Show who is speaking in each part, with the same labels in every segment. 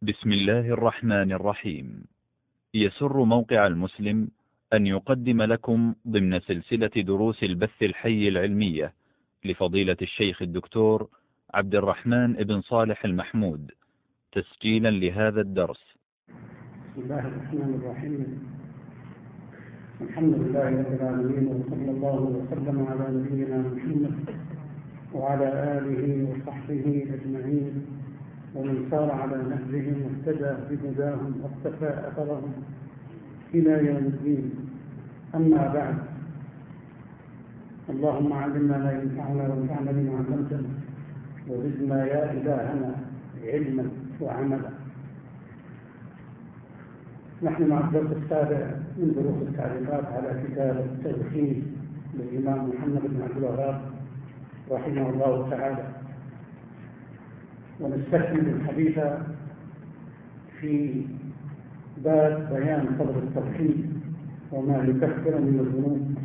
Speaker 1: بسم الله الرحمن الرحيم. يسر موقع المسلم أن يقدم لكم ضمن سلسلة دروس البث الحي العلمية لفضيلة الشيخ الدكتور عبد الرحمن بن صالح المحمود تسجيلا لهذا الدرس.
Speaker 2: بسم الله الرحمن الرحيم. الحمد لله رب العالمين، وصلى الله وسلم على نبينا محمد وعلى آله وصحبه أجمعين، ومن سار على نهجهم واهتدى بهداهم واقتفى أثرهم إلى يوم الدين. أما بعد، اللهم علمنا ما ينفعنا وانفعنا بما علمتنا وزدنا يا إلهنا علما وعملا. نحن مع الدرس السابع من دروس التعليقات على كتاب التوحيد للإمام محمد بن عبد الوهاب رحمه الله تعالى، ونستكمل الحديث في باب بيان فضل التوحيد وما يكفر من الذنوب.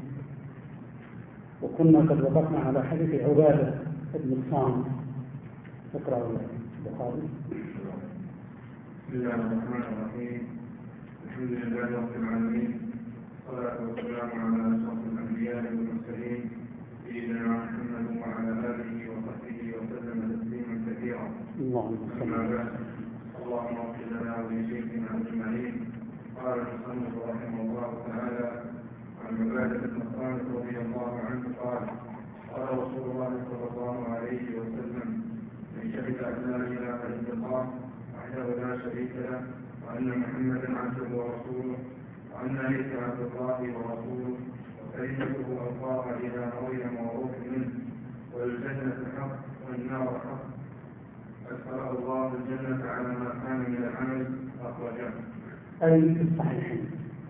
Speaker 2: وكنا قد وقفنا على حديث عبادة بن الصامت. اقرأ البخاري.
Speaker 3: بسم الله الرحمن الرحيم. الحمد لله رب العالمين، والصلاة والسلام على أشرف الأنبياء والمرسلين سيدنا محمد وعلى آله وصحبه وسلم تسليما كثيرا. أما بعد، اللهم اغفر لنا ولشيخنا أجمعين. قال المصنف رحمه الله تعالى عن عبادة بن الصامت رضي الله عنه قال: قال رسول الله صلى الله عليه وسلم: من شهد أن لا إله إلا الله وحده لا شريك له وأن محمدا عبده ورسوله وأن عيسى عبد الله ورسوله وكلمته ألقاها إلى مريم وروح منه والجنة حق والنار حق أدخله الله الجنة على ما كان من العمل أخرجه.
Speaker 2: أي في الصحيحين.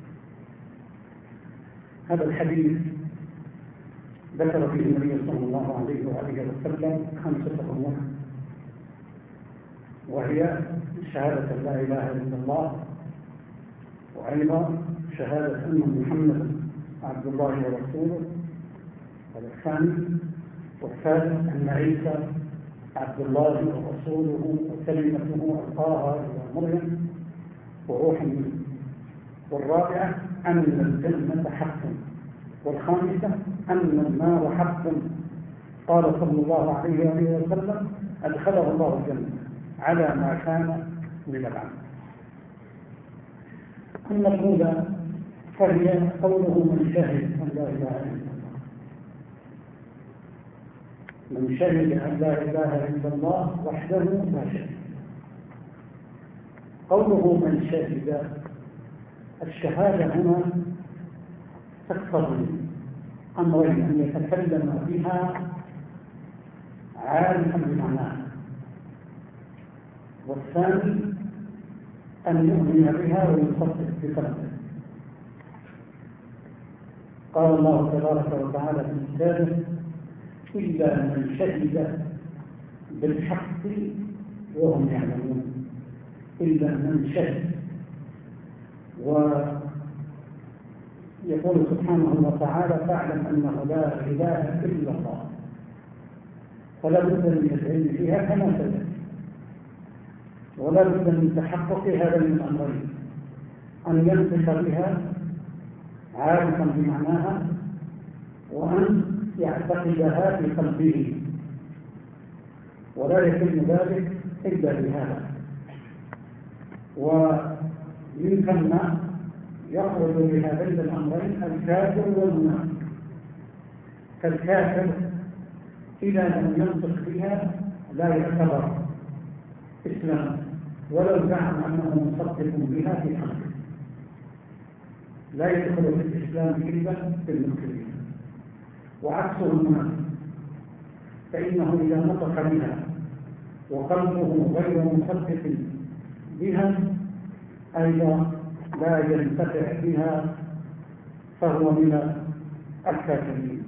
Speaker 2: هذا الحديث ذكر فيه النبي صلى الله عليه وآله وسلم 5 أمور، وهي شهادة لا إله إلا الله، وأيضا شهادة أن محمد عبد الله ورسوله، هذا الثاني، والثالث أن عيسى عبد الله ورسوله وكلمته ألقاها إلى مريم وروح منه، والرابعة أن الجنة حق، والخامسة أن النار حق. قال صلى الله عليه وسلم: أدخله الله الجنة على ما كان من العمل. أما الأولى فهي قوله: من شهد أن لا إله إلا الله. من شهد أن لا إله إلا الله وحده لا شريك. قوله من شهد، الشهادة هنا تقتضي أمرين: أن يتكلم بها عارفا بمعناها، والثاني أن يؤمن بها ويصدق بقلبه. قال الله تبارك وتعالى في كتابه: إلا من شهد بالحق وهم يعلمون. إلا من شهد. ويقول سبحانه وتعالى: فاعلم أنه لا إله إلا الله. فلا بد من العلم فيها كما سبق، ولا بد من تحقق هذا الأمرين: أن ينطق بها عارفا بمعناها، وأن يعتقدها في قلبه، ولا يتم ذلك إلا بهذا. ومن ثم يخرج بهذين الأمرين الكافر والمنافق. فالكافر إذا لم ينطق بها لا يعتبر إسلام، ولو زعم أنه مصدق بها في قلبه، لا يدخل في الإسلام إلا بالمسلمين. وعكسه المنافق، فإنه إذا نطق بها وقلبه غير مصدق بها أيضا لا ينتفع بها، فهو من الكافرين.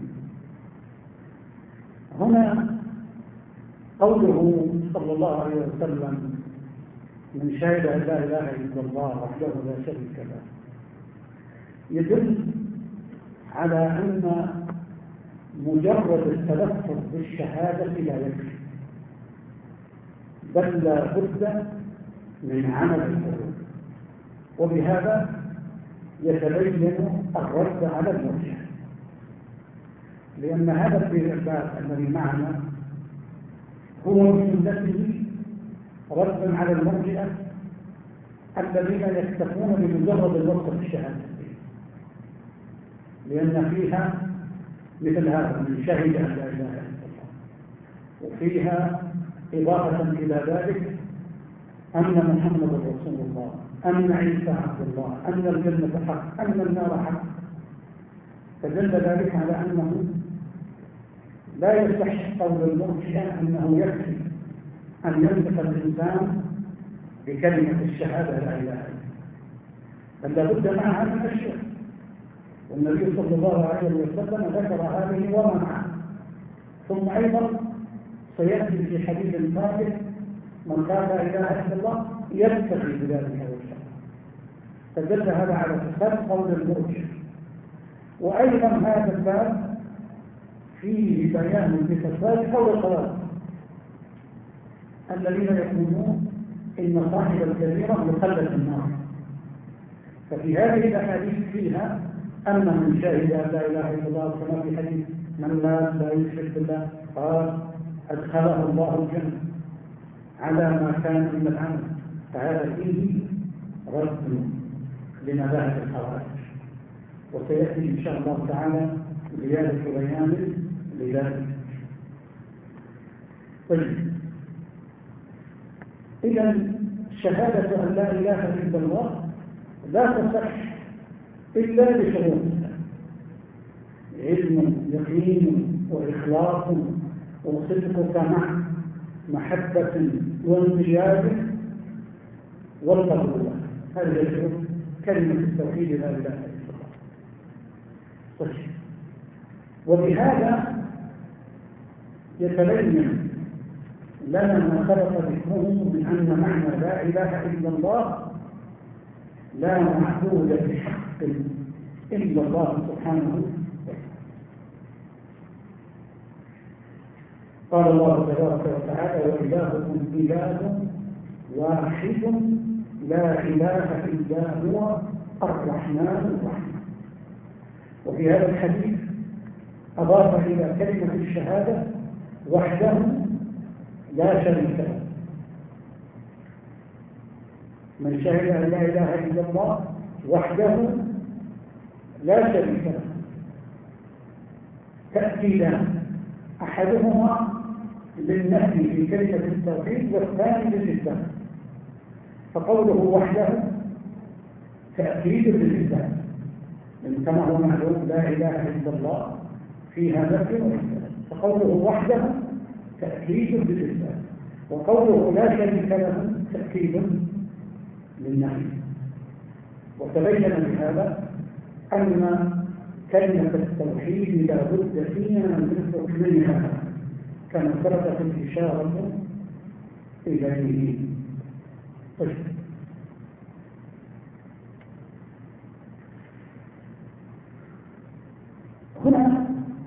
Speaker 2: هنا قوله صلى الله عليه وسلم: من شهد أن لا إله إلا الله وحده لا شريك له، يدل على أن مجرد التلفظ بالشهادة لا يكفي، بل لا بد من عمل القلوب. وبهذا يتبين الرد على المرجئة، لأن هذا الباب الذي معنا هو بجملته رد على المرجئة الذين يكتفون بمجرد الوصف بالشهادة، لأن فيها مثل هذا من شهد أن لا إله إلا الله، وفيها إضافة إلى ذلك أن محمد رسول الله، أن عيسى عبد الله، أن الجنة حق، أن النار حق. فدل ذلك على أنه لا يصح قول المرجئة أنه يكفي أن ينطق الإنسان بكلمة الشهادة لا إله إلا الله، بل لابد معها من أشياء، والنبي صلى الله عليه وسلم ذكر هذه وما معها. ثم أيضا سيأتي في حديث ثابت من قال لا إله إلا الله يبتغي بذلك وجهه، فدل هذا على فساد قول المرجئة. وأيضا هذا الباب فيه بيان بفساد قول الخوارج الذين يقولون إن صاحب الكبيرة مخلد في النار. ففي هذه الأحاديث فيها أن من شهد أن لا إله إلا الله، كما في حديث من لا يشرك بالله قال أدخله الله الجنة على ما كان من العمل. فهذا فيه رد لمذاهب الخوارج، وسيأتي إن شاء الله تعالى زيادة بيان لذلك. طيب، إذا شهادة أن لا إله إلا الله لا تصح إلا بشروطها: علم، يقين، وإخلاص، وصدقك مع محبة وانقياد والقبول. هذه الشروط كلمة التوحيد لا إله إلا الله. طيب، وبهذا يتبين لنا ما سبق ذكره من أن معنى لا إله إلا الله لا معبود بحق إلا الله سبحانه وتعالى. قال الله تبارك وتعالى: وإلهكم إله واحد لا إله إلا هو الرحمن الرحيم. وفي هذا الحديث أضاف إلى كلمة الشهادة وحده لا شريك له. من شهد أن لا إله إلا الله وحده لا شريك له تأكيدان: أحدهما للنفي في كلمة التوحيد، والثاني للإثبات. فقوله وحده تأكيد للإثبات، لأن كما هو معلوم لا إله إلا الله فيها نفي وإثبات، فقوله وحده تأكيد للإثبات، وقوله لا شريك له تأكيد للنفي. وتبين بهذا أن كلمة التوحيد لا بد فيها من حكمها كما سبقت الإشارة إليه. طيب، هنا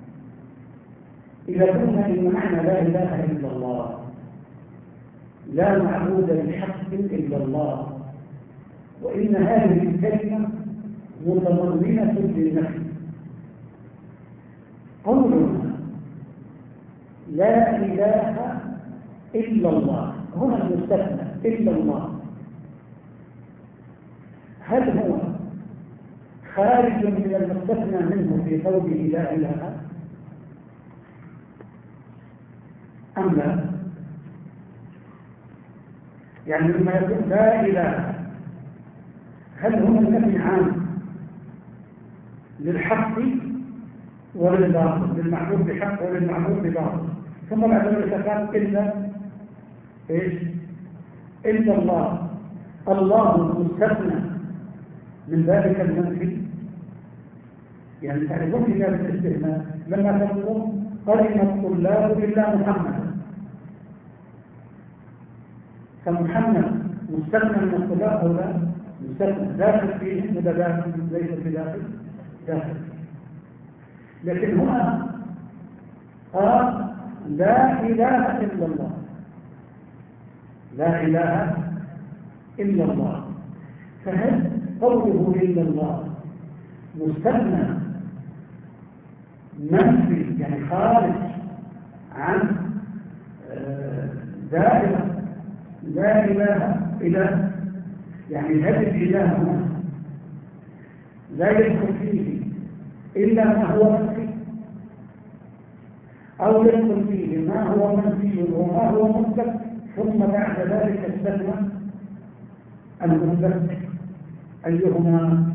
Speaker 2: إذا قلنا إن معنى لا إله إلا الله لا معبود بحق إلا الله، وإن هذه الكلمة متضمنة للنفي، قولنا لا إله إلا الله هنا المستثنى إلا الله، هل هو خارج من المستثنى منه في قوله لا إله أم لا؟ يعني لما يقول لا إله هل هو النفي عام للحق وللباطل، للمعبود بحق وللمعبود بباطل، ثم بعد ذلك قال إلا الله، الله مستثنى من ذلك المنفي. يعني تعرفون في ذلك الاستثناء لما تقول قدم الطلاب إلا محمد، فمحمد مستثنى من الطلاب أو لا؟ مستثنى، داخل فيه ولا داخل ليس بداخل؟ داخل. لكن هنا قال لا إله إلا الله، لا إله إلا الله. فهل قوله إلا الله مستثنى منفي يعني خارج عن دائرة لا إله إلا يعني هذا الإله لا يدخل فيه إلا ما هو منفي، أو يدخل فيه ما هو منفي وما هو مثبت، ثم بعد ذلك استثنى المثبت أيهما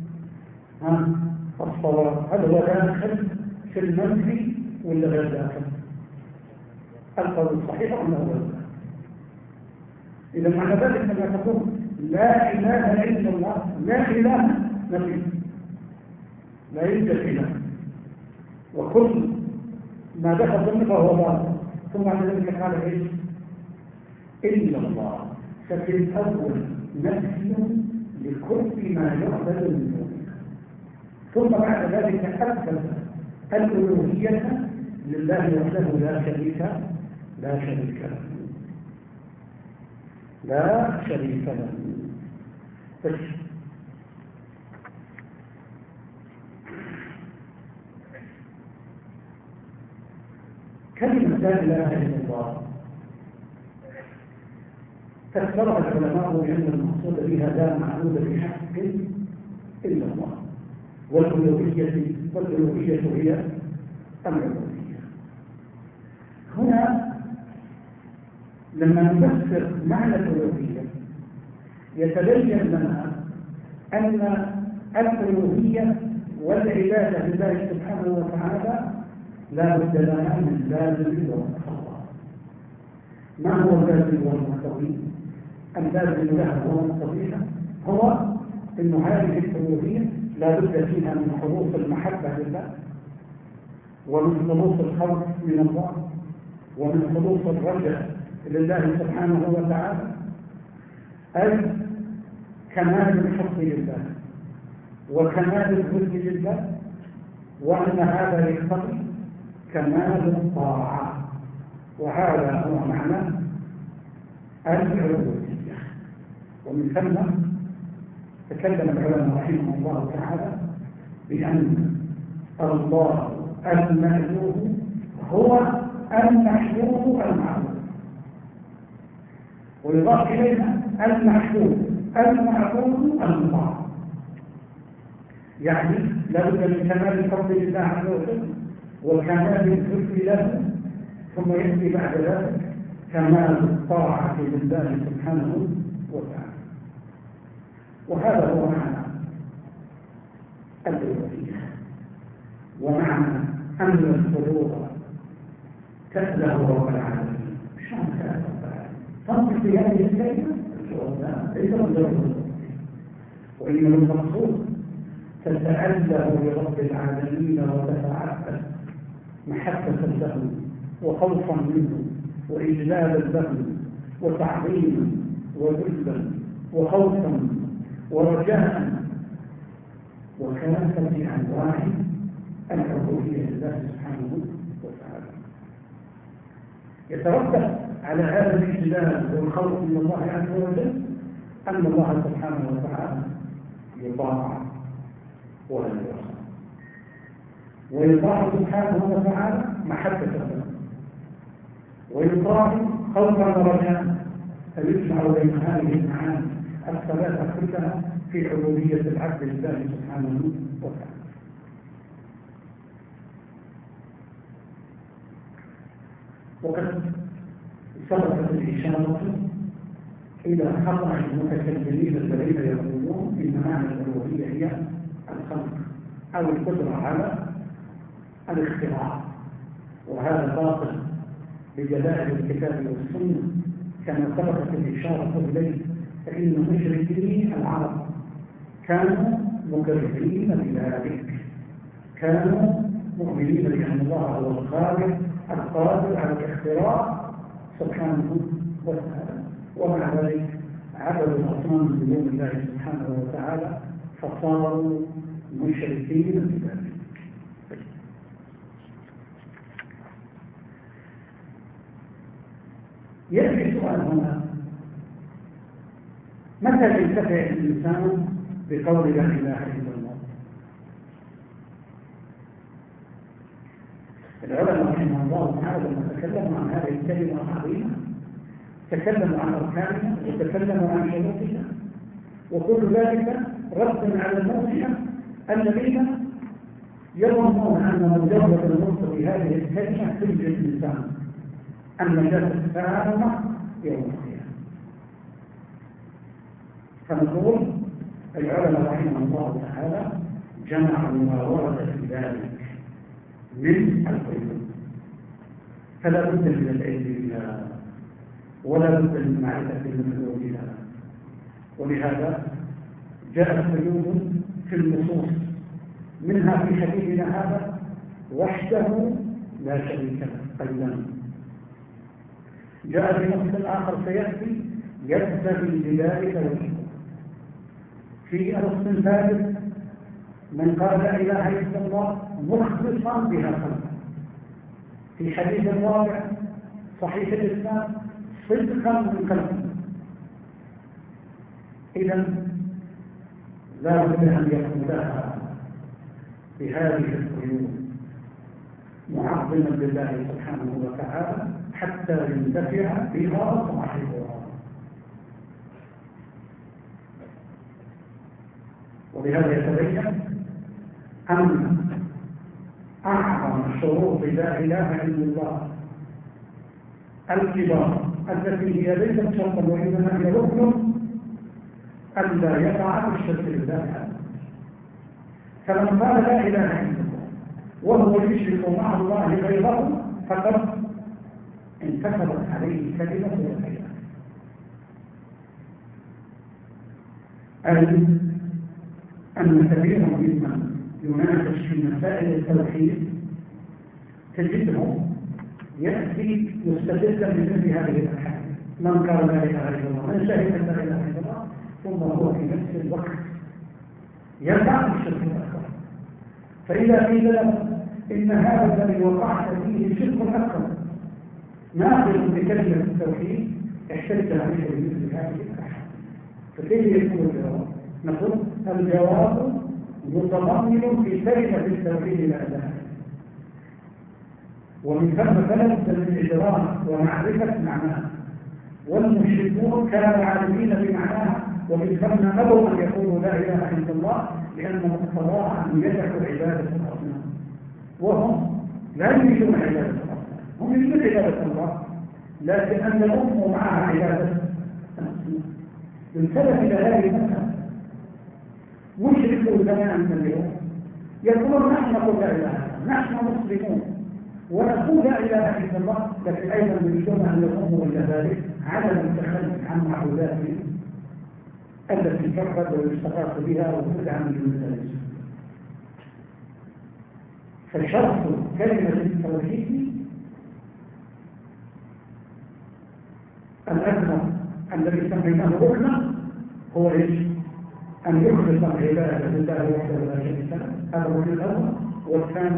Speaker 2: الصواب؟ هل هو داخل في المنفي ولا غير داخل؟ القول الصحيح أنه هو داخل. إذا معنى ذلك أنك تقول لا إله إلا الله، لا إله نفي، لا يوجد إله، وكل ما دخل ضمن فهو باطل. ثم بعد ذلك قال ايش؟ إلا الله. ففي الأول نفي لكل ما يعبد من دونه، ثم بعد ذلك أثبت الألوهية لله وحده لا شريك له. لا شريك له. بس كلمة لا إله إلا الله فسرها العلماء بأن المقصود بها لا معبود بحق إلا الله، والألوهية هي العبودية. هنا لما نفسر معنى الألوهية يتبين لنا أن الألوهية والعبادة لله سبحانه وتعالى لا بد لها من لازم ومقتضى. ما هو اللازم والمقتضي؟ اللازم لها ومقتضيها هو أن هذه الألوهية لا بد فيها من حروف المحبة لله، ومن خلوص الخوف من الله، ومن خلوص الرجاء لله سبحانه وتعالى، أي كمال الحب لله وكمال الذل لله، وأن هذا يقتضي كمال الطاعة، وهذا هو معنى العبودية. ومن ثم تكلم العلماء رحمه الله تعالى بأن الله المألوه هو المحبوب المعبود، ويضاف إلينا المحبوب المعبود المطاع. يعني لابد من كمال الحب لله عز وجل وكمال الذل له، ثم يأتي بعد ذلك كمال الطاعة لله سبحانه وتعالى. وهذا هو معنى الألوهية، ومعنى أن الفروض تأله رب العالمين. شان تأله رب العالمين تنطق في هذه الكلمة ليس مجرد، وإنما المقصود تتأله لرب العالمين وتتعبد محبة له وخوفا منه وإجلالا له وتعظيما وذلا وخوفا ورجاء، وكافة أنواع العبودية لله سبحانه وتعالى. يترتب على هذا الإجلال والخوف من الله عز وجل أن الله سبحانه وتعالى يطاع ولا يعصى، ويطاع سبحانه وتعالى محبة له، ويطاع خوفا ورجاء، فيجمع بين هذه المعاني الثلاثة كلها في عبودية العبد لله سبحانه وتعالى. وقد سبقت الإشارة إلى خطأ المتكلمين الذين يقولون إن معنى الألوهية هي الخلق أو القدرة على الاختراع، وهذا باطل بدلائل الكتاب والسنة كما سبقت الإشارة إليه. فإن مشركين العرب كانوا مكرهين بذلك، كانوا مؤمنين بأن الله هو الخالق القادر على الاختراع سبحانه وتعالى، ومع ذلك عبدوا الأصنام من دون الله سبحانه وتعالى فصاروا مشركين بذلك. يأتي سؤال هنا: متى ينتفع الإنسان بقول لا إله إلا الله؟ العلماء رحمه الله تعالى لما تكلموا عن هذه الكلمة العظيمة تكلموا عن أركانها وتكلموا عن شروطها، وكل ذلك رد على المرجئة الذين يظنون أن مجرد النطق بهذه الكلمة تلجئ الإنسان النجاة التامة يوم القيامة. فنقول العلماء رحمه الله تعالى جمعوا ما ورد في ذلك من القيود، فلا بد من العلم بها ولا بد من معرفة مدلولها، ولهذا جاءت قيود في النصوص، منها في حديثنا هذا وحده لا شريك له أيضا. جاء في نص آخر سيأتي يبتغي بذلك وجهه. في نص ثالث من قال لا إله إلا الله مخلصا بها قلبه. في حديث الرابع صحيح الإسلام صدقا من قلبه. إذا لا بد أن يكون لها بهذه القيود معظما لله سبحانه وتعالى حتى ينتفع بها صاحبها. ولهذا يتبين أن أعظم شروط لا إله إلا الله الكبار التي هي ليست شرطا وإنما هي ركن ألا يقع الشرك بالله. فمن قال لا إله إلا الله وهو يشرك مع الله غيره فقد انتكبت عليه كلمة الخير. أن كثيرا ممن يناقش في مسائل التوحيد تجده يأتي مستدلا بمثل هذه الأحاديث. من قال لا إله إلا الله، من شهد لا إله إلا الله، ثم هو في نفس الوقت يقع في الشرك الأكبر. فإذا قيل له إن هذا الذي وقعت فيه شرك أكبر ناقض بكلمة التوحيد احتج عليه بمثل هذه الأحاديث، فكيف يكون الجواب؟ نقول الجواب متضمن في كلمة التوحيد لا إله، ومن ثم فلت من إدراك ومعرفة معناها، والمشركون كانوا عالمين بمعناها، ومن ثم أبوا أن يقولوا لا إله إلا الله لأن مقتضاها أن يدعوا عبادة الأصنام، وهم لا يريدون عبادة الأصنام، هم يريدون عبادة الله، لكن أن يؤمنوا معها عبادة الأصنام. انتبه إلى هذه المسألة. مشركوا زمان من اليوم يقولون نحن نقول لا إله إلا الله، نحن مسلمون ونقول لا إله إلا الله، لكن أيضا يريدون أن يقوموا إلى ذلك على التخلف عن معبوداتهم التي تفرد ويستغاث بها وتدعى من المثالث. فشرط كلمة التوحيد الأكبر الذي سميناه ركنا هو ايش؟ أن يخلص العبادة لله وحده لا شريك له، هذا الركن الأول. والثاني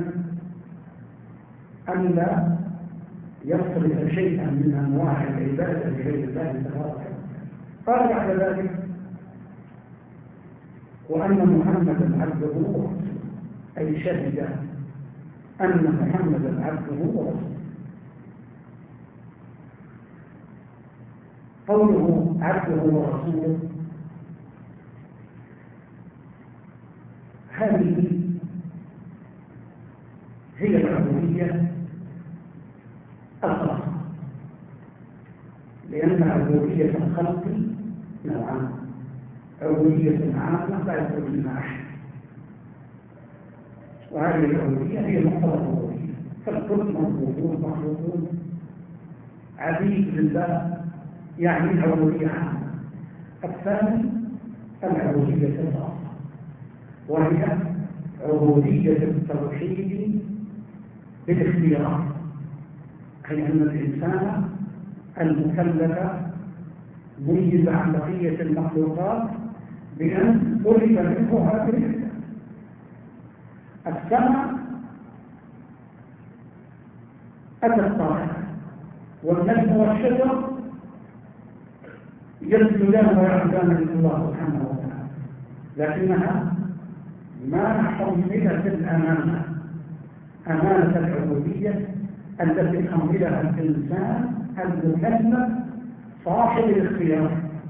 Speaker 2: أن لا يصرف شيئا من أنواع العبادة لغير الله تبارك وتعالى. قال بعد ذلك وأن محمدا عبده ورسوله، أي شهد أن محمدا عبده ورسوله. قوله عبده ورسوله هذه هي العبودية الخاصة، لأن عبودية الخلق نوعان: عبودية عامة لا يخرج منها أحد، وهذه العبودية هي مقتضى الربوبية، فالكل مربوبون مخلوقون عبيد لله، يعني العبودية عامة. الثاني العبودية الخاصة، وهي عبودية التوحيد بالاختيار، أي أن الإنسان المكلف ميز عن بقية المخلوقات بأن طلب منه هذه الأشياء. السمع أتى الطاعة، والنجم والشجر يسجدان ويعبدان لله سبحانه وتعالى، لكنها ما حملت الأمانة، أمانة العبودية التي حملها الإنسان المكلف صاحب الاختيار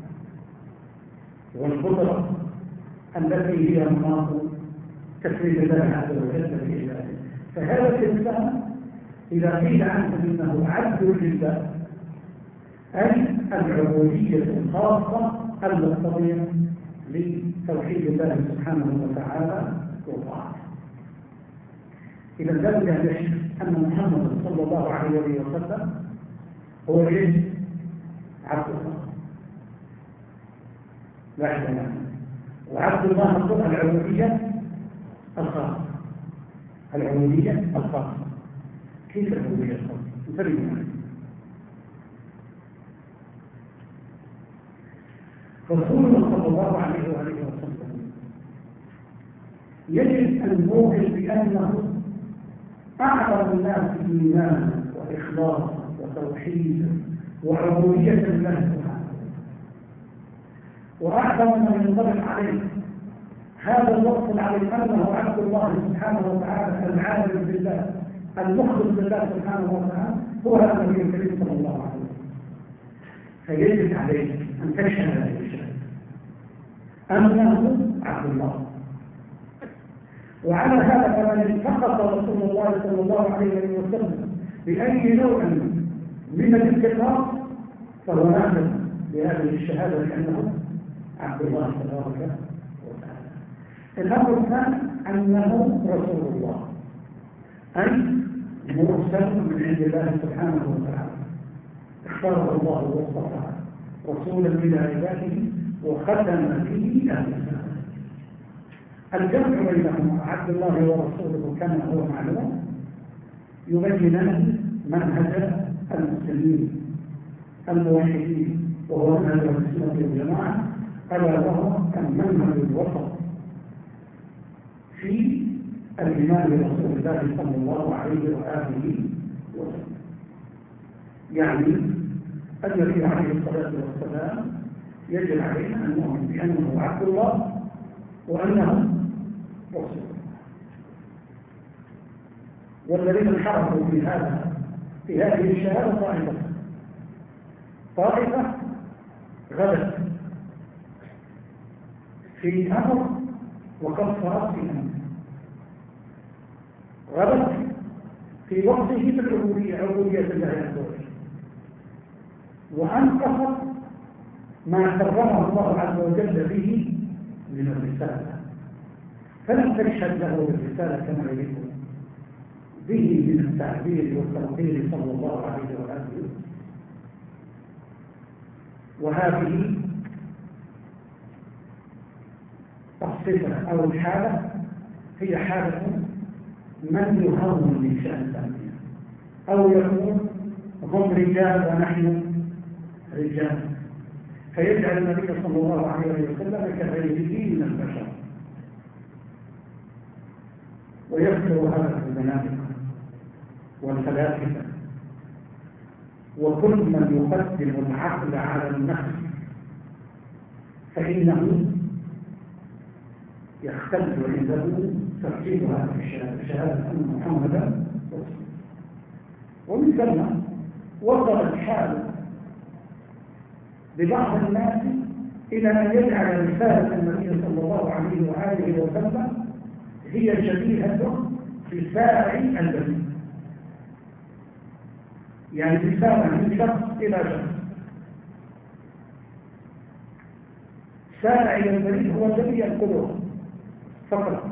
Speaker 2: والقدرة التي هي مناط تكريم الله عز وجل في عباده. فهذا الإنسان إذا قيل عنه إنه عبد لله، أي العبودية الخاصة المقتضية لتوحيد الله سبحانه وتعالى وطاعته. إذا ذلك يشهد أن محمد صلى الله عليه وسلم هو عبد الله لا إله إلا الله، وعبد الله مطلوب العبودية الخاصة. العبودية الخاصة كيف العبودية الخاصة؟ نفرق رسول الله صلى الله عليه وسلم يجب أن نوقن بأنه أعظم الناس إيمانا وإخلاصا وتوحيدا وعبودية لله سبحانه، وأعظم من ينطبق عليه هذا الوصف عليه أنه عبد الله سبحانه وتعالى العالم بالله المخلص لله سبحانه وتعالى هو هذا النبي الكريم صلى الله عليه وسلم. فيجب عليك أن تشهد هذه الشهادة أنه عبد الله. وعلى هذا فمن انتقص رسول الله صلى الله عليه وسلم بأي نوع من الانتقاص فهو ناقض بهذه الشهادة لأنه عبد الله تبارك وتعالى. الأمر الثاني أنه رسول الله، أي مرسل من عند الله سبحانه وتعالى، اختاره الله واصطفاه رسولا إلى عباده وختم فيه الرسالة. الجمع بينهما عبد الله ورسوله كما هو معلوم يبينان منهج المسلمين الموحدين، وهو منهج السنة والجماعة، ألا وهو المنهج الوسط في الإيمان برسول الله صلى الله عليه وآله وسلم. يعني النبي عليه الصلاة والسلام يجب علينا أن نؤمن بأنه عبد الله وأنه رسول الله. والذين انحرفوا في هذه الشهادة طائفة غدت في أمر وكفرت في أمر، غدت في وصفه بالعبودية، عبودية الله عز وجل، وأنقصت ما كرمه الله عز وجل به من الرسالة، فلم تشهد له بالرسالة كما يليق به من التعبير والتوقير صلى الله عليه وآله وسلم. وهذه الصفة أو الحالة هي حالة من يهون من شأن الأنبياء، أو يقول هم رجال ونحن رجال، فيجعل النبي صلى الله عليه وسلم كغيره من البشر، ويذكر هذا في المنافق والفلاسفة وكل من يقدم العقل على النفس فإنه يختلف عنده ترتيب هذه الشهادة، شهادة أن محمدا رسول. ومن ثم وصل الحال ببعض الناس إلى أن يجعل رسالة النبي صلى الله عليه وآله وسلم هي شبيهة رسالة البشر، يعني رسالة من شخص إلى شخص. سائل البريد هو الذي ينقله فقط،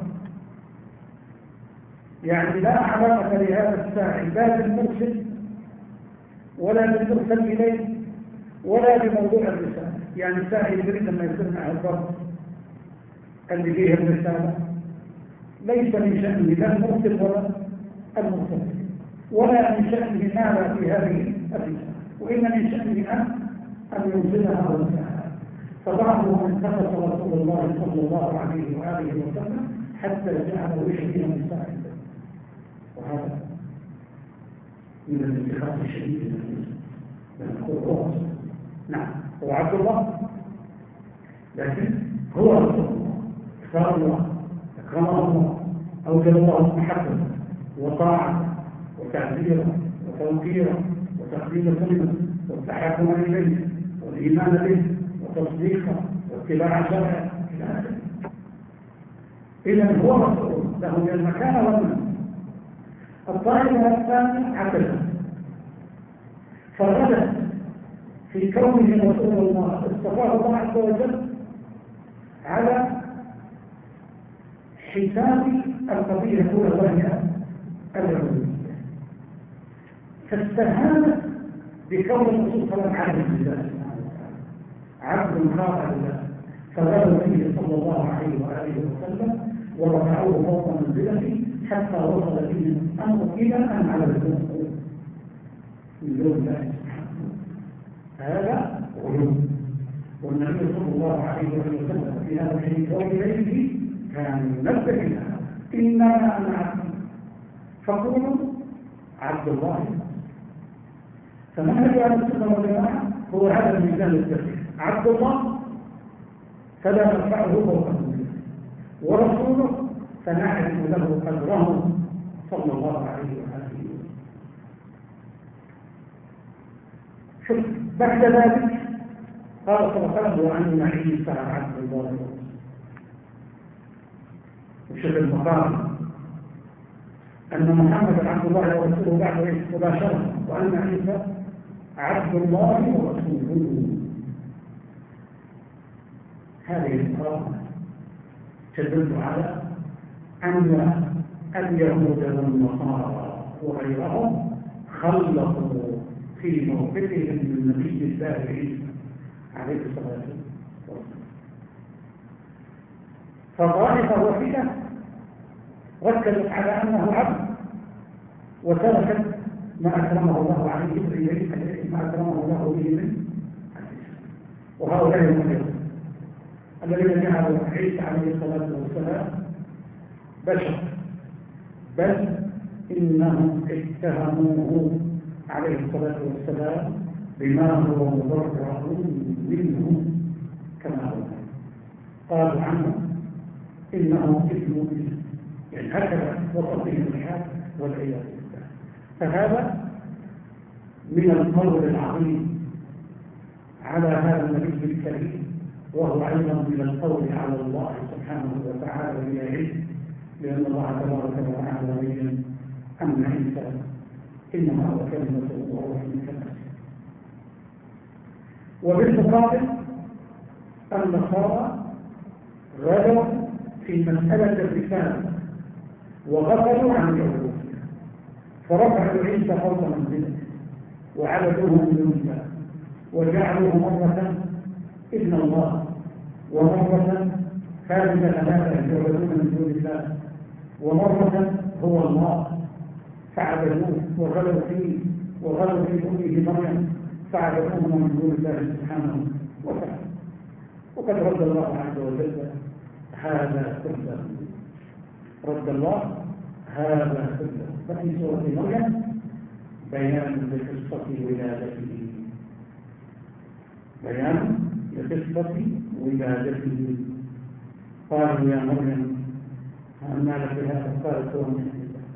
Speaker 2: يعني لا علاقة لهذا السائل لا بالمرسل ولا بالمرسل إليه ولا بموضوع الرسالة. يعني سائل البريد لما يصير معه الضبط اللي فيه الرسالة ليس من شأنه لا المرسل ولا المرسل، ولا من شأنه ماذا في هذه الرسالة، وإن من شأنه أن ينزلها وينزلها. فبعضهم انتقص رسول الله صلى الله عليه وآله وسلم حتى جعله شبيها من سائل، وهذا من الانتقاص الشديد من القرآن. نعم. هو عبد الله، لكن هو رسول الله، اختار الله، أكرمه الله، أوجد الله محبة وطاعة وتعزيرا وتوقيرا وتقديم سنة والتحكم إليه والإيمان به وتصديقه واتباع شرعه إلى آخره. إذا هو رسول له من المكان والمنزل. الطائفة الثانية عدلت فغدت في كونه رسول الله اصطفاه الله عز وجل على حساب القضية الأولى وهي العبودية، فاستهانت بكون الرسول صلى الله عليه وسلم عبد خاضع لله، فغدوا فيه صلى الله عليه وآله وسلم ورفعوه فوق منزلته حتى وصل به الأمر إلى أن على الوقوف من دون الله سبحانه. هذا غلو، والنبي صلى الله عليه وسلم في هذا الحديث وإليه كان ينبه لها إنما أنا عبد فقولوا عبد الله. فمنهج أهل السنة والجماعة هو هذا الميزان الدقيق، عبد الله فلا نرفعه فوق منزله، ورسوله فنعرف له قدره صلى الله عليه وآله وسلم. شوف بعد ذلك قال صلى الله عليه وسلم وأن عيسى عبد الله ورسوله. وشوف المقام أن محمد عبد الله ورسوله بعد عيسى مباشرة، وأن عيسى عبد الله ورسوله. هذه المقامة تدل على أن اليهود والنصارى وغيرهم خلقوا في موقفهم من النبي الله عيسى عليه الصلاة والسلام. فطائفة واحدة ركزت على أنه عبد وتركت ما أكرمه الله عليه إليه ما أكرمه الله به من الإسلام. وهؤلاء هم الذين جعلوا عيسى عليه الصلاة والسلام بشر، بل إنهم اتهموه عليه الصلاة والسلام بما هو مبرر منه كما هو. قالوا عنه إنه ابن، يعني هكذا وصفهم الحال والعياذ بالله. فهذا من القول العظيم على هذا النبي الكريم، وهو أيضا من القول على الله سبحانه وتعالى بلا علم، لأن الله تبارك وتعالى بين أن عيسى إنما هو كلمة وروح من كلمته. وبالمقابل النصارى غلوا في مسألة الرسالة وغفلوا عن العبودية، فرفعوا عيسى فوق منزله وعبدوه من دون الله، وجعلوه مرة ابن الله ومرة خالد الأمانة يعبدون من دون الله، ومرة هو الله فعبدوه وغلوا فيه وغلوا في أمه مريم فعبدوه من دون الله سبحانه وتعالى. وقد رد الله عز وجل هذا كله، رد الله هذا كله. ففي سورة مريم بيان لقصة ولادته، بيان لقصة ولادته. قالوا يا مريم أن لك هذا؟ قالت هو من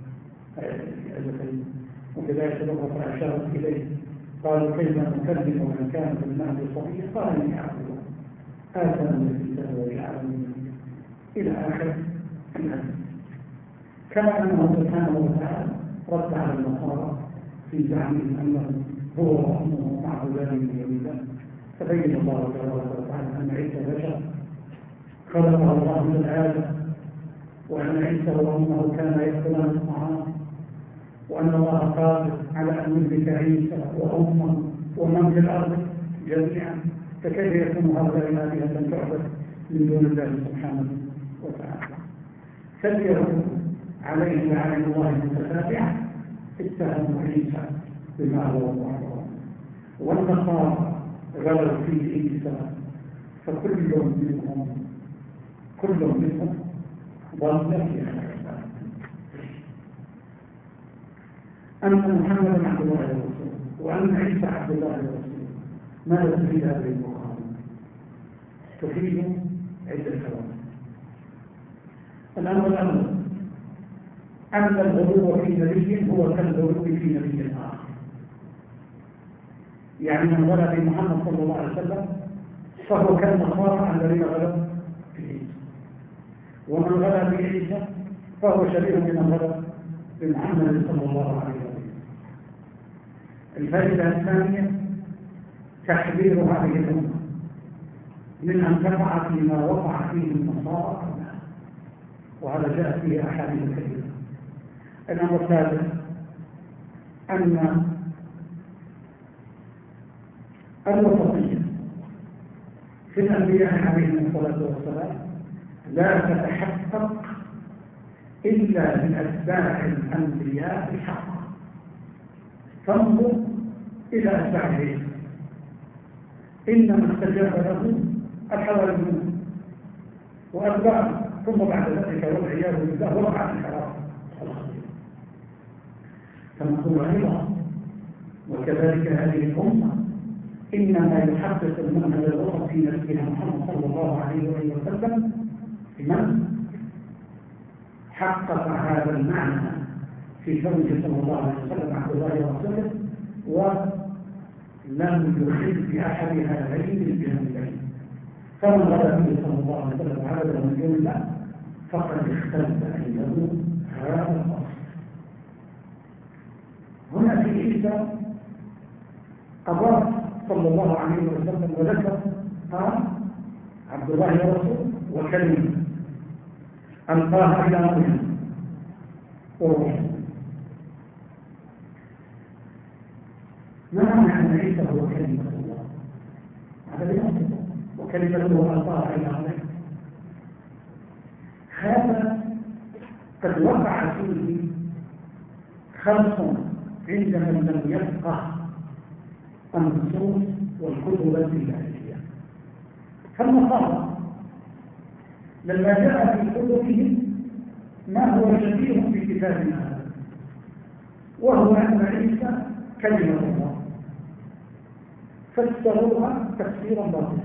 Speaker 2: الله. وكذلك الأخرى أشارت إليه قالوا كيف نكلم من كان في المهد صبيا؟ قال إني عبد الله آتاني الكتاب وجعلني إلى آخر الحديث. كما أنه سبحانه وتعالى رد على النصارى في زعمهم أنه هو وأمه معبودان من دون الله، فبين الله تبارك وتعالى أن عيسى بشر خلقه الله من الآدم، وأن عيسى وأمه كان يأكلان الطعام، وأن الله قادر على أن يملك عيسى وأمه ومن في الأرض جميعا، فكيف يكون هؤلاء آلهة تعبد من دون الله سبحانه وتعالى؟ فاليهود عليه لعنة الله المتتابعة اتهموا عيسى بما هو الله، والنصارى غلوا في عيسى، فكل منهم ضل في خير. أن محمدا عبد الله ورسوله وأن عيسى عبد الله ورسوله، ماذا تفيد هذه المقارنة؟ تفيد عدة فوائد. الأمر الأول أن الغلو في نبي هو كالغلو في نبي آخر، يعني من غلا في محمد صلى الله عليه وسلم فهو كالنصارى الذين غلوا في عيسى، ومن غلا في عيسى فهو شبيه بمن غلا بمحمد صلى الله عليه وسلم. الفائدة الثانية تحذير هذه الأمة من أن تقع فيما وقع فيه النصارى قبلها، وهذا جاء فيه أحاديث كثيرة. الأمر الثالث أن الوسطية في الأنبياء عليهم الصلاة والسلام لا تتحقق إلا بأتباع الأنبياء حقا. فانظر إلى أتباع عيسى، إنما استجاب له الحواريون وأتباعه، ثم بعد ذلك والعياذ بالله وقع الحرام الخطير. فنقول أيضا وكذلك هذه الأمة إنما يحقق المنهج الوسط في نبينا محمد صلى الله عليه وسلم من حقق هذا المعنى في كونه صلى الله عليه وسلم عبد الله ورسوله، ولم يخل بأحد هذين الجانبين. فمن غدا به صلى الله عليه وسلم عبده من دون الله فقد اختلف عنده هذا الأصل. هنا في عيسى أضاف صلى الله عليه وسلم وذكر عبد الله ورسوله وكلمة ألقاها إلى مريم وروحه. ما معنى أن عيسى هو كلمة الله؟ هذا بنفسه، وكلمة الله ألقاها إلى مريم. هذا قد وقع فيه خلص عندما لم يفقه النصوص والكتب الإلهية. فالنصارى لما جاء في كتبهم ما هو شبيه في كتابنا هذا، وهو أن عيسى كلمة الله، فسروها تفسيرا باطلا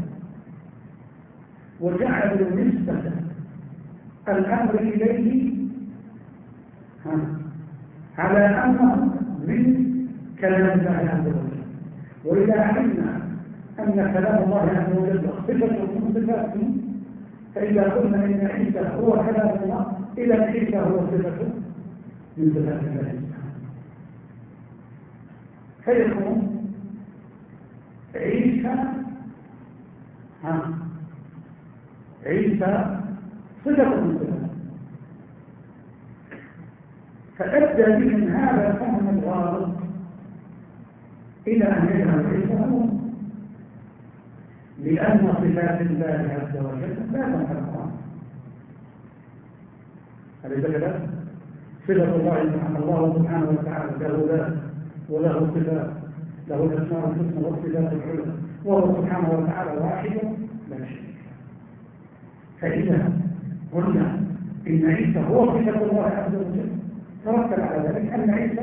Speaker 2: وجعلوا نسبة الأمر إليه على أنه من كلام الله عز وجل. وإذا علمنا أن كلام الله عز وجل صفة من صفاته، فإذا قلنا إن عيسى هو كلام الله إلى عيسى هو صفة من صفات الله فيكون عيسى صفة من صفاته. فأدى بهم هذا الفهم الغالط إلى أن يجعل عيسى هو، لأن صفات الله عز وجل لا تنفع. أليس كذلك؟ صفة الله أن الله سبحانه وتعالى له ذات وله صفات، له الأسماء الحسنى والصفات العلى، وهو سبحانه وتعالى واحد لا شريك. فإذا قلنا إن عيسى هو صفة الله عز وجل ترتب على ذلك أن عيسى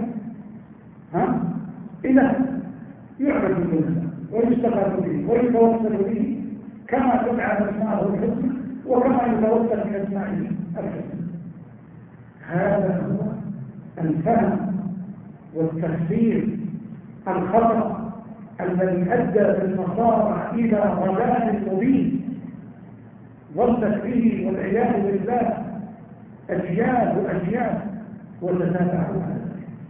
Speaker 2: إله يعبد من دون الله ويستغاث به ويتوسل به كما تدعى أسماءه الحسنى وكما يتوسل بأسمائه الحسنى. هذا هو الفهم والتفسير الخطأ الذي أدى بالنصارى إلى ضلال مبين ظلت به والعياذ بالله أجيال وأجيال وتتابعوا هذا.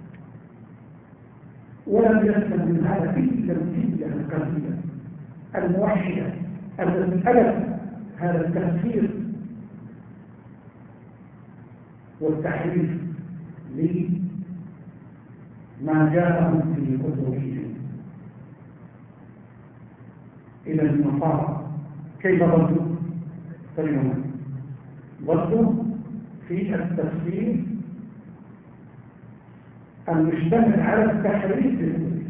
Speaker 2: ولم يسلم من هذا إلا الجزية القليلة الموحدة التي ألف هذا التفسير والتحريف لما جاءهم في كتبهم إلى النصارى. كيف ردوا؟ فاليوم ردوا في التفسير المشتمل على التحريف للمسلمين.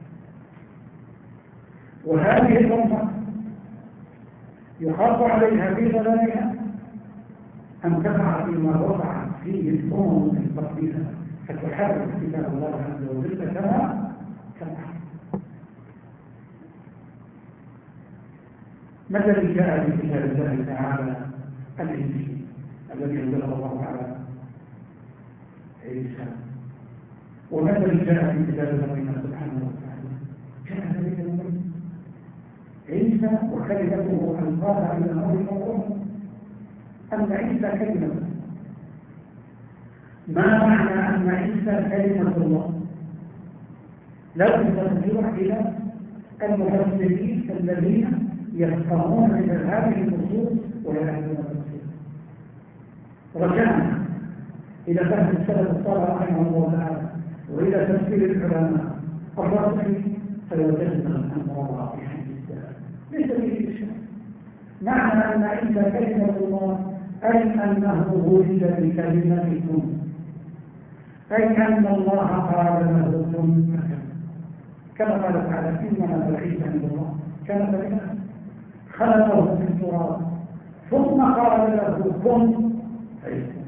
Speaker 2: وهذه الأمة يخاف عليها في ضلالها أن تقع فيما وقع فيه الأمم من قبلها فتحرف كتاب الله عز وجل كما مثل جاء في كتاب الله تعالى الإنجيل الذي أنزله الله على عيسى، ومثل جاء في كتاب ربنا سبحانه وتعالى جاء ذلك المثل عيسى وكلمته ألقاها إلى مريم وأمه، أن عيسى كلمة. ما معنى أن عيسى كلمة الله؟ لا تستطيع إلى المفسرين الذين يفقهون من هذه النصوص ويعلمون التفسير. رجعنا إلى فهم السلف الصالح رحمه الله تعالى وإلى تفسير العلماء الراسخين فوجدنا الأمر واضحا جدا ليس فيه شيء. معنى أن عيسى كلمة الله أي أنه ولد بكلمة كن، أي أن الله قال له كن كما قال تعالى إنما العيسى عند الله كان كلمة خلقه من التراب ثم قال له كن فيكون.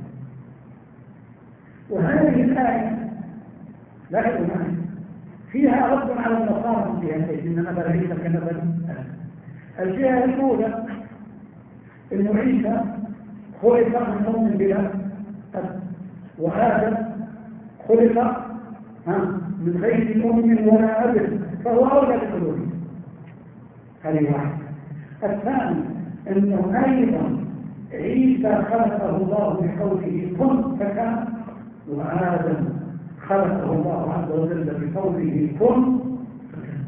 Speaker 2: وهذه الآية لاحظوا معي فيها رد على النصارى في هذه إن مثل عيسى كمثل الجهة الأولى إن عيسى خلق من نوم بلا أب، وآدم خلق من غير أم ولا أب، فهو أولى بالألوهية. هذه واحدة. الثاني أنه أيضا عيسى خلقه الله بقوله كن فكان، وآدم خلقه الله عز وجل بقوله كن فكان.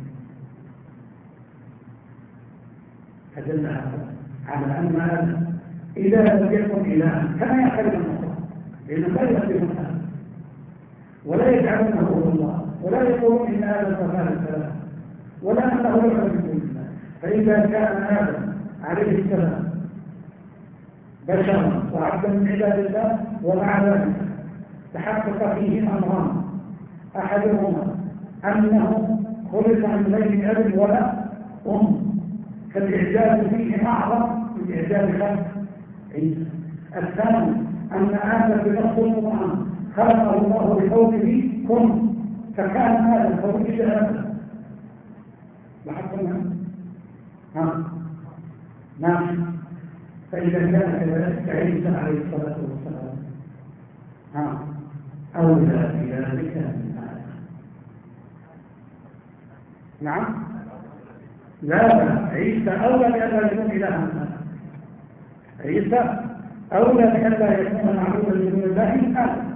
Speaker 2: فدل على أن آدم إذا لم يكن إلها كما يخلق الله، لأنه لا يخلق آدم ولا يجعلونه هو الله ولا يقولون إن آدم فكان السلام ولا أنه يخلق الله. فإذا كان آدم عليه السلام بشرا وعبدا من عباد الله ومع ذلك تحقق فيه أمران، أحدهما أنه خلق من غير أب ولا أم، فالإعجاز فيه أعظم من إعجاز خلق عيسى. الثاني أن آدم بنص القرآن خلقه الله بقوله كن فكان آدم فوجد آدم. لاحظتم؟ نعم. فإذا كان كذلك عيسى عليه الصلاة والسلام أولى بذلك من آدم. نعم. لا عيسى أولى بأن لا يكون إلها من آدم. عيسى أولى بأن لا يكون معبودا من الله من آدم.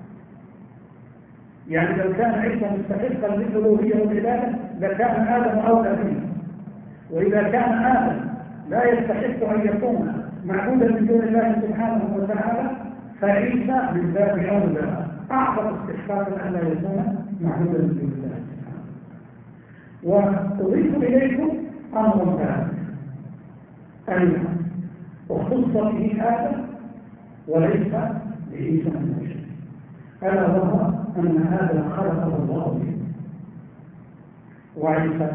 Speaker 2: يعني لو كان عيسى مستحقا للألوهية والعبادة لكان آدم أولى به، وإذا كان آدم لا يستحق أن يكون معبودا من دون الله سبحانه وتعالى فعيسى من باب أولى أعظم استحقاقا أن لا يكون معبودا من دون الله سبحانه. وأضيف إليكم أمر ثالث أن اختص به آدم وليس بعيسى من وجهه، ألا وهو أن آدم خلقه الله به وعيسى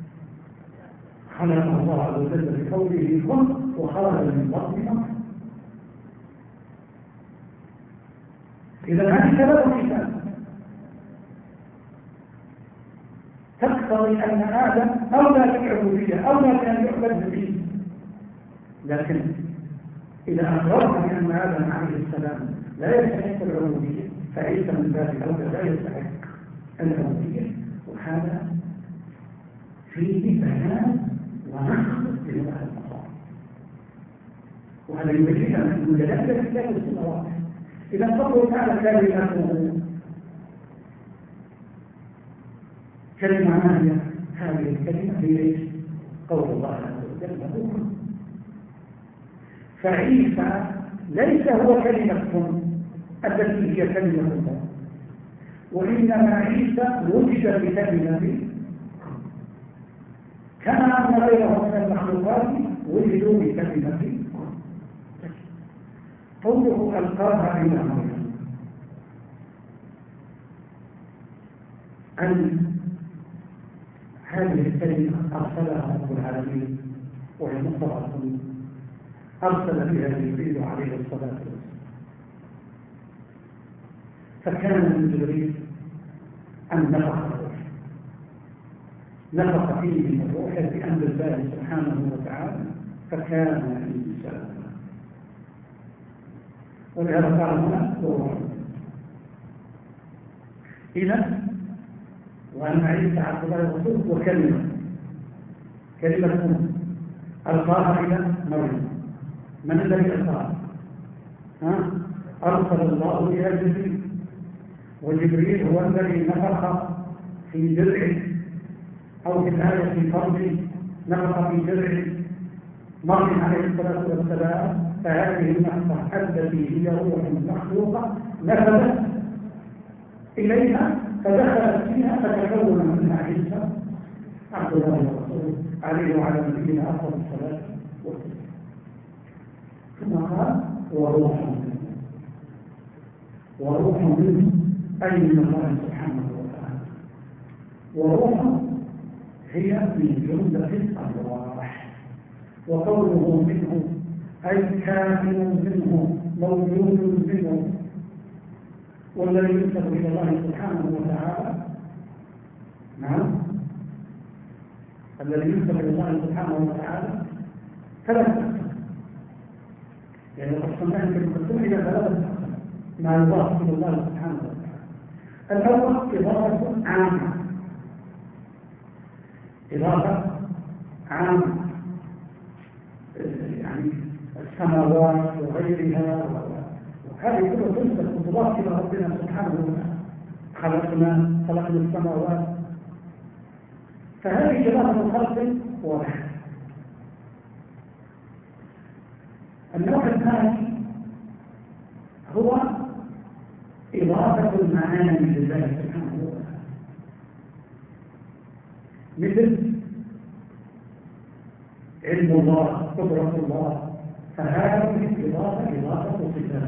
Speaker 2: خلق الله عز وجل بقوله كن وخرج من بطن أمه. إذا هذه ثلاث مثال تقتضي أن آدم أولى بالعبودية أولى بأن يعبد به. لكن إذا أقررنا بأن آدم عليه السلام لا يستحق العبودية فعيسى من باب أولى لا يستحق العبودية، وهذا فيه بيان ونقص للغة النصارى، وهذا يبين أن المجالات لا تستطيع. إذا قوله تعالى كلمة ما هي هذه الكلمة هي قول الله عز وجل فعيسى ليس هو كلمة التي هي كلمة الله، وإنما عيسى وجد بكلمة كما أن غيره من المخلوقات وجدوا بكلمة. قوله ألقاها إلى مريم أن هذه الكلمة أرسلها رب العالمين وهي مصطفى أرسل بها جبريل عليه الصلاة والسلام، فكان من جبريل أن نفخ فيه من الروح بأمر الله سبحانه وتعالى فكان إنسانا. ولهذا قال هنا روح. إذا وأن عيسى عبد الله الرسول وكلمة ألقاها إلى مريم. من الذي ألقاها؟ أرسل الله إلى جبريل، وجبريل هو الذي نفخ في درعه، أو في الآية في فرجه نفخ في درعه مريم عليه الصلاة والسلام. فهذه النفخة التي هي روح مخلوقة نفذت إليها فدخلت فيها فتكون منها عيسى عبد الله ورسوله عليه وعلى نبينا أفضل الصلاة والسلام. ثم قال وروح منه أي من الله سبحانه وتعالى. وروح هي من جملة الأرواح، وقوله منه أي كائن منه موجود منه. والذي ينسب إلى الله سبحانه وتعالى الذي ينسب إلى الله سبحانه وتعالى ثلاثة، يعني قسمناه في المقسم إلى ثلاثة ما يضاف إلى الله سبحانه وتعالى. الأول إضافة عامة يعني السماوات وغيرها، وهذه كلها تنسب وتضاف إلى ربنا سبحانه وتعالى. خلقنا السماوات، فهذه جلالة الخلق واحد. النوع الثاني هو إضافة المعاني لله سبحانه وتعالى، مثل علم الله، قدرة الله، فهذه إضافة صفات.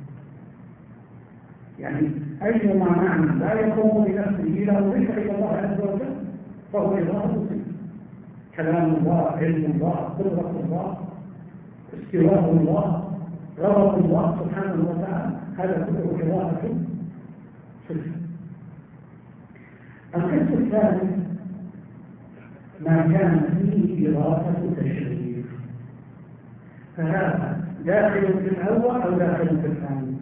Speaker 2: يعني أيما معنى لا يقوم بنفسه لا يضيف إلى الله عز وجل فهو إضافة صفات. كلام الله، علم الله، قدرة الله، استواء الله، غضب الله سبحانه وتعالى، هذا كله إضافة صفات. القسم الثالث ما كان فيه إضافة تشريف، فهذا داخل في الأول أو داخل في الثاني؟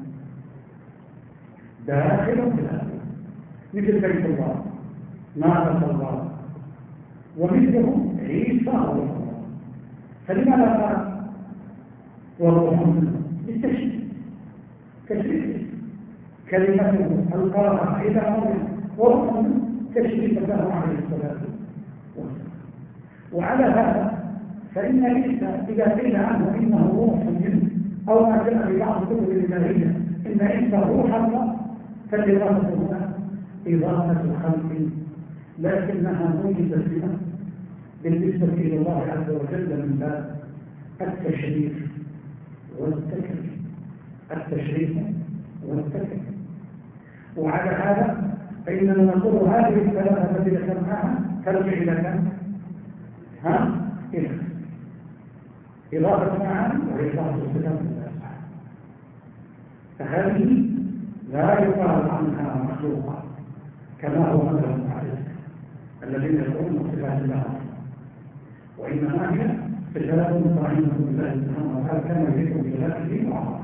Speaker 2: داخل في الأول، مثل بيت الله، ناقة الله، ومثله عيسى الله. فلماذا قال وروح منه؟ بالتشريف، تشريف كلمته القاها إلى مريم وروح منه تشريف له عليه الصلاة والسلام. وعلى هذا فإن عيسى إذا قيل عنه إنه روح منه، أو ما جاء في بعض الكتب الإلهية إن عيسى روح الله، فالإضافة هنا إضافة الخلق، لكنها موجبة لنا بالنسبة إلى الله عز وجل من باب التشريف والتكريم. التشريف والتكريم. وعلى هذا فإننا نقول هذه الثلاثة التي ذكرناها ترجع إلى كم؟ إلى إضافة معاني وإضافة صفات الله. فهذه لا يقال عنها مخلوقة كما هو مثل المعرفة الذين يقولون صفات الله، وإنما هي صفات رحمة الله سبحانه وتعالى كما يذكر بذاته وعظمه.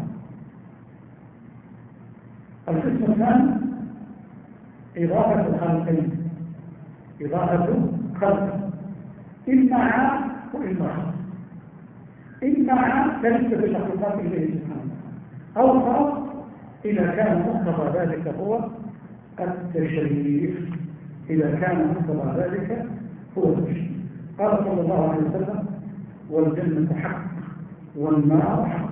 Speaker 2: القسم الثاني إضافة الخلقين، إضافة خلق، إما عام وإما خاص. إما عام تنسب المخلوقات إليه سبحانه، أو خاص إذا كان مقتضى ذلك هو التشريف. إذا كان مقتضى ذلك هو التشريف. قال صلى الله عليه وسلم والجنة حق والنار حق،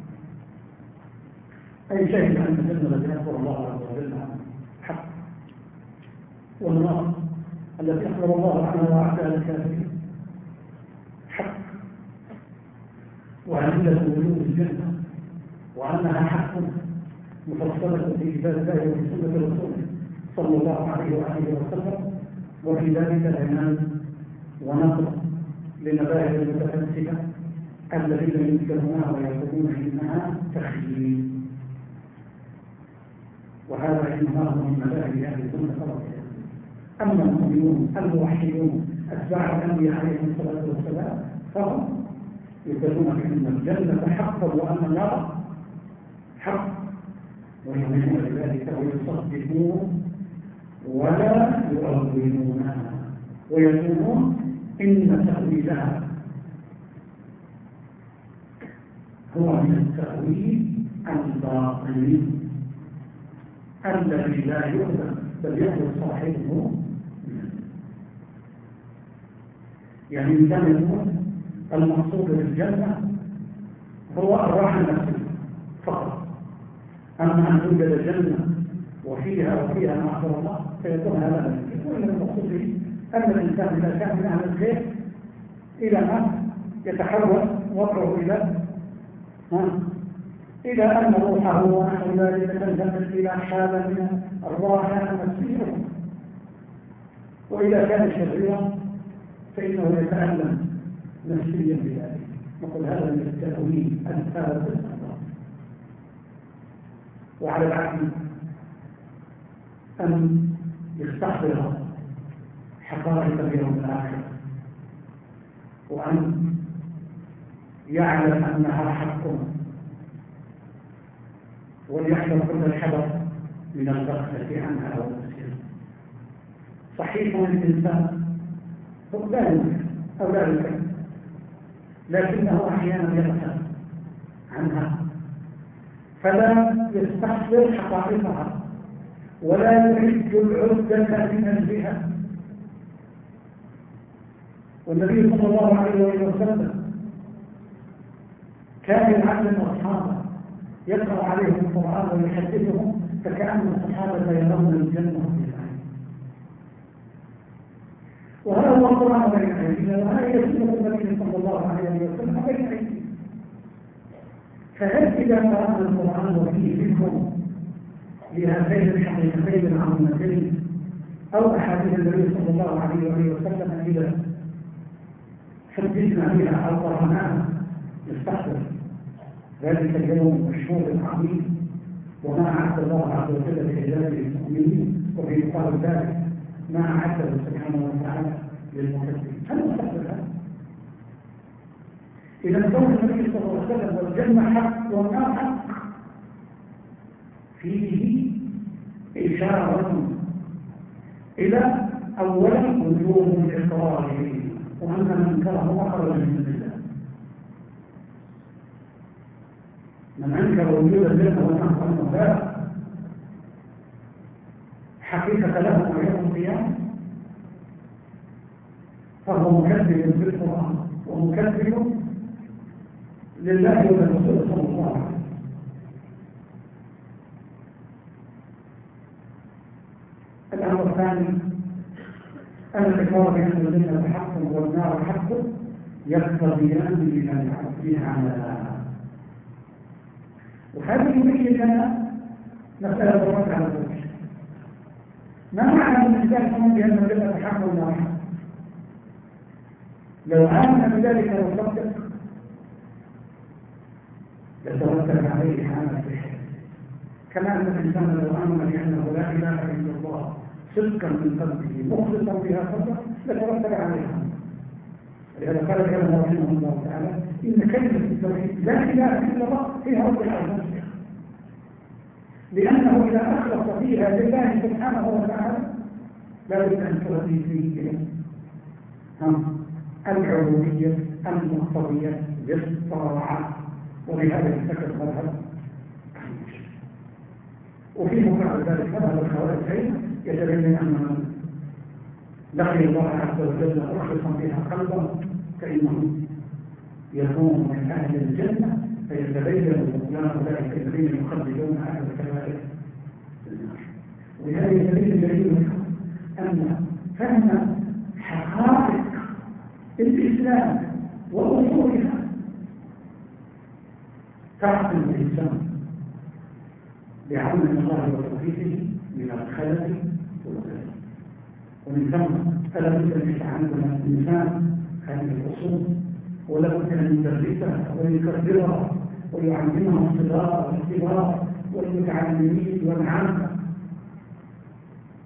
Speaker 2: أي شيء أن الجنة التي أخبر الله عز وجل حق، والنار التي أخبر الله عنها وعدها للكافرين حق، وعدلة وجود الجنة وأنها حق مفصلة في كتاب الله وفي سنة رسوله صلى الله عليه وآله وسلم. وفي ذلك عنان ونقل لمذاهب المتفلسفة الذين ينكرونها ويقولون إنها تخييل، وهذا إنما هو من مذاهب أهل السنة والجماعة. أما المؤمنون الموحدون أتباع الأنبياء عليهم الصلاة والسلام فهم يثبتون بأن الجنة حق وأن النار حق، ويؤمنون بذلك ويصدقون ولا يؤولونها ويقولون إن تأويلها هو من التأويل الباطني الذي لا يؤذن بل يؤذن صاحبه. يعني الإنسان يقول المقصود بالجنة هو الراحة النفسية فقط، أما أن توجد جنة وفيها ما أخبر الله فيكون هذا لا يمكن. وإن المقصود به أن الإنسان إذا كان من أهل الخير إلى ما يتحول وضعه إلى أن روحه ونحو ذلك تنتقل إلى حالة من الراحة النفسية، وإذا كان شريرا فإنه يتألم نفسيا بذلك. نقول هذا من التأويل الفاسد. وعلى العكس أن يستحضر حقائق اليوم الآخر وأن يعلم أنها حق، وليحذر كل الحذر من الغفلة عنها أو النسيان. صحيح الإنسان لا يمكن أو لا يمكن، لكنه أحيانا يغفل عنها فلا يستحضر حقائقها ولا يعد العدة من أجلها. والنبي صلى الله عليه وسلم كان يعلم أصحابه يقرأ عليهم القرآن ويحدثهم فكأن الصحابة يرون الجنة في العين. وهذا هو القرآن بين أيدينا، وهذه سنة النبي صلى الله عليه وسلم بين أيدينا. فهل إذا قرأنا القرآن وفيه ذكر لهذين الحقيقتين العظيمتين أو أحاديث النبي صلى الله عليه وسلم إذا حدثنا بها أو قرأناها نستحضر ذلك اليوم المشهور العظيم وما أعد الله عز وجل لعباده المؤمنين، وفي مقابل ذلك ما أعده سبحانه وتعالى للمكذبين. هل نستحضر هذا؟ إذا كون النبي صلى الله عليه وسلم والجنة حق والنار حق فيه إشارة إلى أولا وجوب الإقرار به، وأن من انكره أخرج من الله. من أنكر وجود الجنة والنار أنه لا حقيقة له يوم القيامة فهو مكذب بالقرآن ومكذب لله ولرسوله صلى الله عليه وسلم. الأمر الثاني أن الإقرار بأن الجنة حق والنار حق يقتضيان بمن فيها عملا. وهذا يبين لنا مسألة الرد على ذلك. ما معنى الإنسان بأن الجنة حق والنار حق؟ لو آمن بذلك وصدق يترتب عليه حالة الحياة، كما أن الإنسان لو آمن بأنه لا إله إلا الله صدقا من قلبه مخلصا بها صدق لترتب عليها. لهذا قال كلمه رحمه الله تعالى إن كلمة التوحيد لا إله إلا الله فيها رد العالم، لأنه إذا أخلص فيها لله سبحانه وتعالى لا بد أن تؤدي فيه العلوية المقتضية بالطاعة، وبهذا يفتكر مذهب. وفي مقابل ذلك مذهب الخوارج يتبين أن من لقي الله عز وجل مخلصا بها قلبا فإنه يكون من أهل الجنة فيتبين بطلان ذلك الذين يخلدون أهل الكبائر. ولهذا يتبين أن فهم حقائق الإسلام وأصولها تعطي الإنسان بعون الله وتوفيقه من الخلل والخلل. ومن ثم فلا بد أن يتعلم الإنسان هذه الأصول، ولا بد أن يدرسها ويكررها ويعلمها الصغار والكبار والمتعلمين والعامة.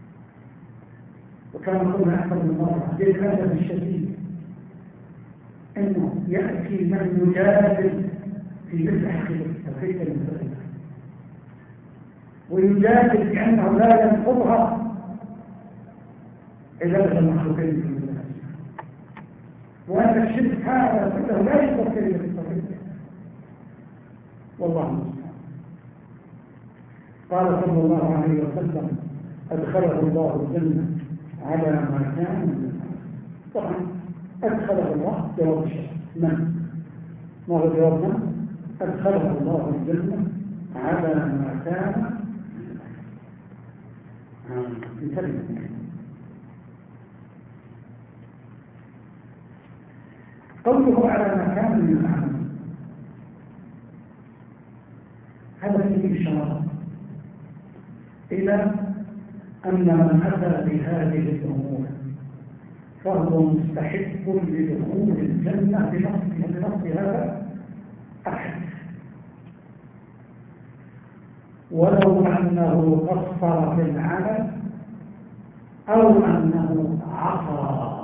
Speaker 2: وكما قلنا أكثر من مرة للأسف الشديد أنه يأتي من يجادل في مثل حقيقة التوحيد المستقيم ويجادل بأنه لا ينقضها إلا بين المخلوقين في المسلمين، وأن الشرك هذا كله لا ينقض كلمة التوحيد. والله المستعان. قال صلى الله عليه وسلم: أدخله الله الجنة على ما كان من العمل. طبعا أدخله الله جواب الشرك. من؟ ما هو جوابنا؟ أدخله الله الجنة على ما كان من العمل. قوله على ما كان من العمل هذا فيه إشارة إلى أن من أتى بهذه الأمور فهو مستحق لدخول الجنة بنص هذا أحد، ولو أنه قصر في العمل أو أنه عصى.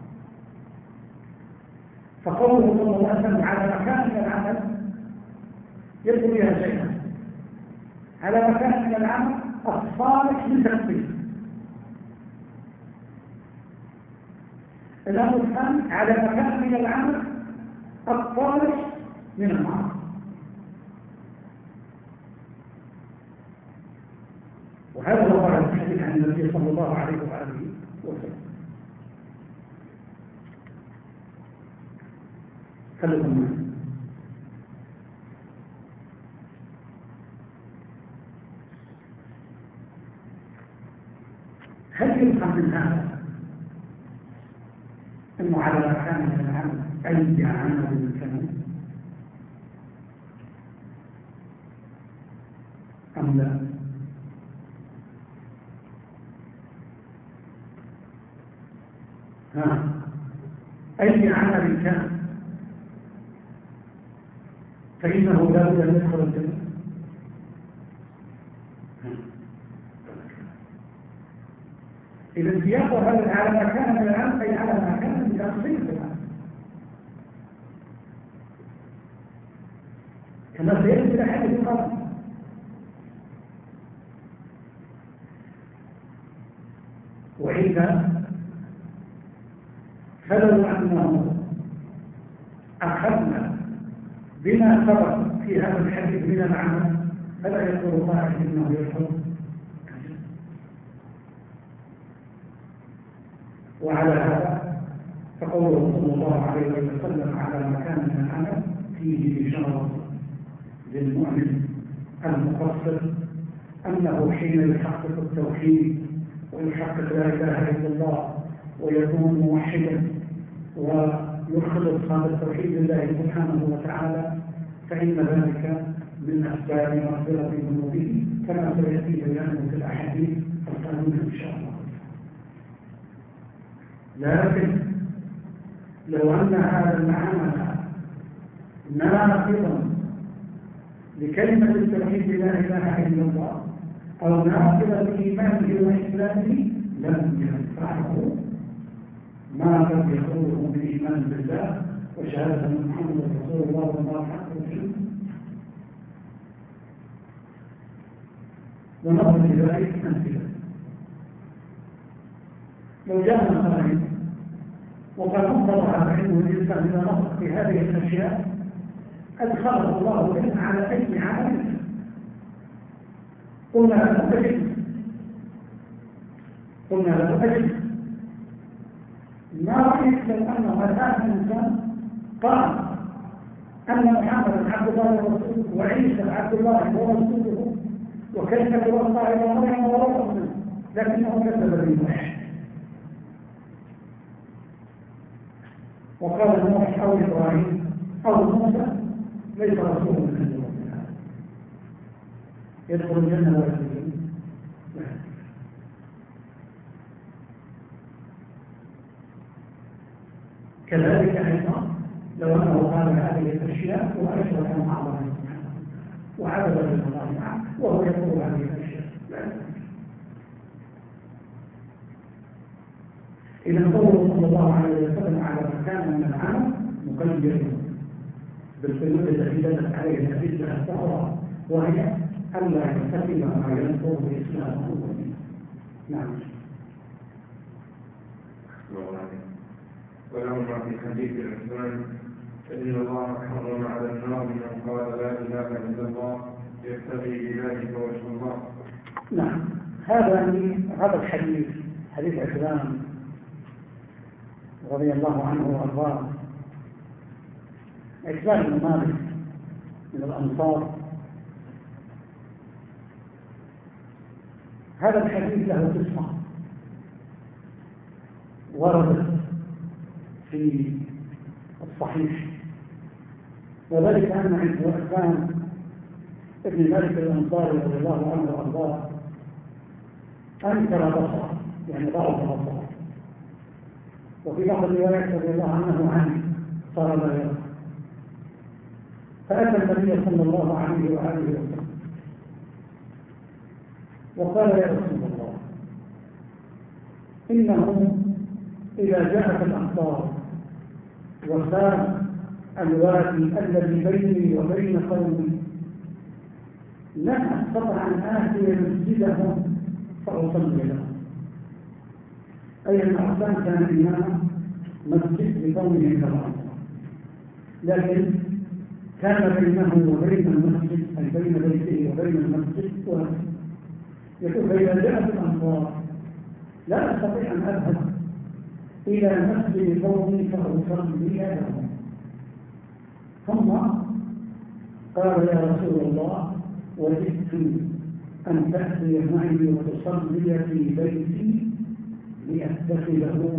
Speaker 2: فقوله صلى الله عليه وسلم على مكان من العمل يدخل بها شيئا، على مكان من العمل الصالح من تكفير. الأمر الثاني على مكان من العمل الصالح من المعاصي. وهذا هو الحديث عن النبي صلى الله عليه وآله وسلم. خليكم معي. هل يفهم من هذا أنه على مكان من العمل أي عمل كان أم لا؟ أي عمل كان فإنه لا بد أن يدخل الجنة. إذا سياق هذا على مكان من العمل أي على مكان من تخصيص العمل، كما سيأتي إلى حد القرن. وإذا فلو أنه أخذنا بما سبق في هذا الحديث من العمل فلا يقول الله إنه يدخل. وعلى هذا فقوله صلى الله عليه وسلم على مكان من العمل فيه إشارة للمؤمن المقصر أنه حين يحقق التوحيد ويحقق لا إله إلا الله ويكون موحدا ويخلص هذا التوحيد لله سبحانه وتعالى فإن ذلك من أسباب مغفرة ذنوبه كما سيأتي بيانه في الأحاديث القادمة إن شاء الله. لكن لو أن هذا العمل ناقضا لكلمة التوحيد لا إله إلا الله أو ناقضا لإيمانه وإسلامه لم ينفعه ما قد يخرجه بالإيمان بالله وشهادة أن محمد رسول الله والله حق وجل. ونظر لذلك أمثلة. لو جاء مثلا وقد انظر على علم الإنسان إذا نطق في هذه الأشياء أدخله الله العلم على أي عمل قلنا له أجل ما رأيك لو أن فتاة الإنسان قال أن محمد عبد الله ورسوله وعيسى عبد الله ورسوله وكلمة الله إلى مريم وروح منه لكنه كذب بالوحي وقال نوح أو إبراهيم أو موسى ليس رسول من الله يدخل الجنة ولا يدخل. كذلك أيضا لو أنه قال هذه الأشياء وأشرك مع الله سبحانه وعبد الله معه وهو يقول هذه الأشياء إذا قوله صلى الله عليه وسلم على مكان من العمل مقيد بالقيود التي دلت عليها الأدلة الأخرى، وهي ألا يرتكب ما ينقض إسلامه ودينه. نعم.
Speaker 3: ولهما في حديث عثمان فإن الله حرم على النار من قال لا إله إلا الله يبتغي بذلك وجه الله.
Speaker 2: نعم. هذا الحديث حديث عثمان رضي الله عنه وارضاه. عثمان بن مالك من الأنصار. هذا الحديث له قصة وردت في الصحيح، وذلك أن عثمان ابن مالك الأنصاري رضي الله عنه وارضاه أنكر بصره، يعني ضعف بصره، وفي بعض الروايات رضي الله عنه صار لا يرى، فأتى النبي صلى الله عليه وآله وسلم وقال يا رسول الله إنه إذا جاءت الأمطار وسار الوادي الذي بيني وبين قومي لن أستطع أن آتي مسجدهم فأصلي لهم. أي الأحسان كان إمام مسجد لقومه كرامة، لكن كان بينه وبين المسجد أي بين بيته وبين المسجد يقول فإذا جاءت الأمطار لا أستطيع أن أذهب إلى مسجد قومي فأصلي لهم. ثم قال يا رسول الله وجدت أن تأتي معي وتصلي في بيتي لأتخذه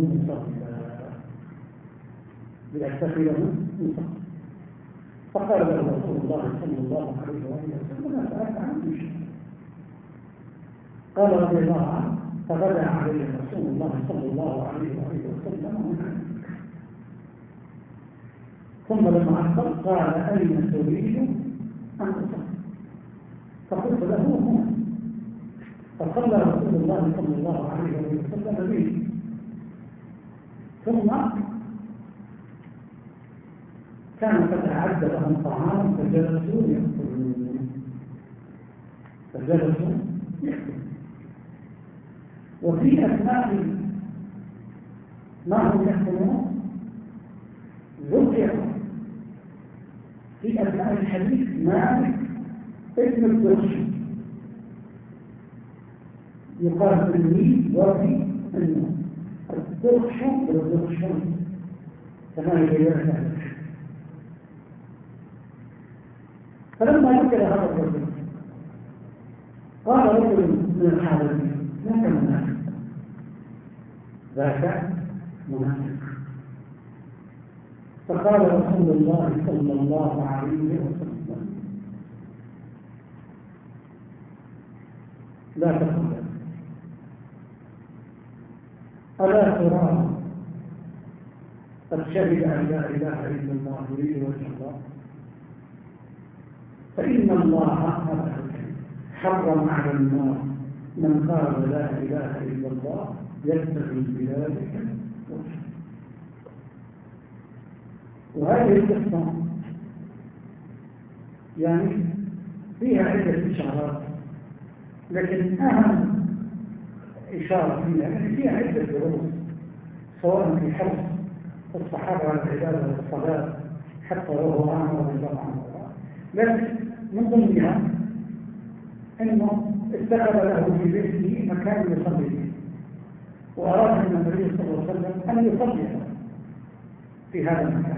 Speaker 2: مصلى. فقال له رسول الله صلى الله عليه وسلم لا سألت عنه شيء. قال رضي الله عنه فغدا عليه رسول الله صلى الله عليه وسلم ثم لما أخبر قال أين تريد أن تصلي؟ فقلت له هنا. فصلى رسول الله صلى الله عليه وسلم به، ثم كان قد أعد لهم طعام فجلسوا يأكلون. وفي أثناء ما هم يأكلون ذكر في أثناء الحديث مالك ابن الدرشي يقال بالميم وفي النون الدرش والدرشون كما يبين ذلك. فلما ذكر هذا الرجل قال رجل من الحاضرين ذاك منافق، ذاك منافق. فقال رسول الله صلى الله عليه وسلم لا تقل ألا ترى قد شهد أن لا إله إلا الله يريد وجه الله فإن الله حرم على النار من قال لا إله إلا الله يبتغي بذلك وجهه. وهذه القصة يعني فيها عدة إشارات، لكن أهم إشارة فيها عدة دروس، سواء في حرص الصحابة على العبادة والصلاة حتى وهو أمر الله عنه، لكن من ضمنها أنه اتخذ له في بيته مكان يصلي فيه، وأراد من النبي صلى الله عليه وسلم أن يصلي له في هذا المكان،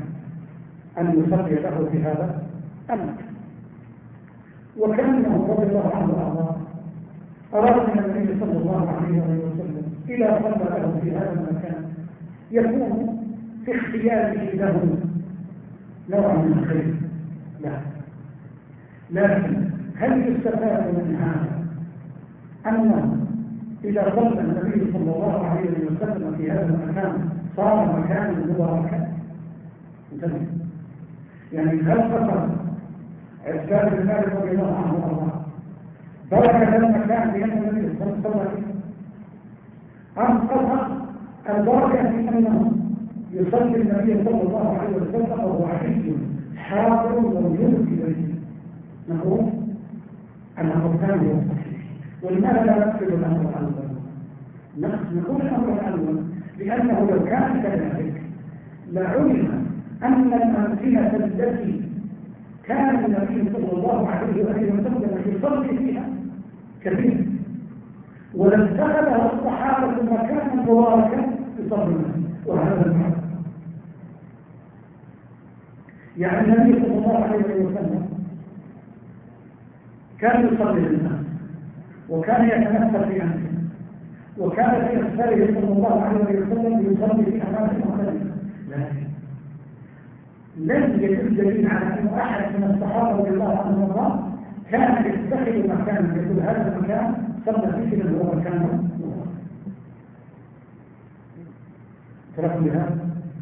Speaker 2: وكأنه رضي الله عنه وأرضاه أراد من النبي صلى الله عليه وسلم إذا صلى له في هذا المكان يكون في اختياره له نوع من الخير. لا، لكن هل يستفاد من هذا أنه إذا صلى النبي صلى الله عليه وسلم في هذا المكان صار مكانا مباركا؟ انتبه، يعني هل خطر عثمان بن مالك رضي الله عنه وارضاه بركة المكان بأن النبي صلى الله عليه وسلم أم خطر البركة في أنه يصلي النبي صلى الله عليه وسلم وهو حي حاضر موجود في بيته، نقول الأمر الثاني هو الصحيح. ولماذا لا نقصد الأمر الأول؟ نقول الأمر الأول لأنه لو كان كذلك لعلم أن الأمثلة التي كان النبي صلى الله عليه وسلم يصلي فيها كثيرا، ولاتخذها الصحابة مكانا مباركا يصلي منه، وهذا المعنى. يعني النبي صلى الله عليه وسلم كان يصلي للناس، وكان يتنفس في أنفسه، وكان في أسفاره صلى الله عليه وسلم يصلي في أماكن مختلفة، لكن لم يدل دليل على أن أحد من الصحابة رضي الله عنهم كان يتخذ مكانا يقول هذا المكان صلى فيه اللي هو مكانه. تركوا لهذا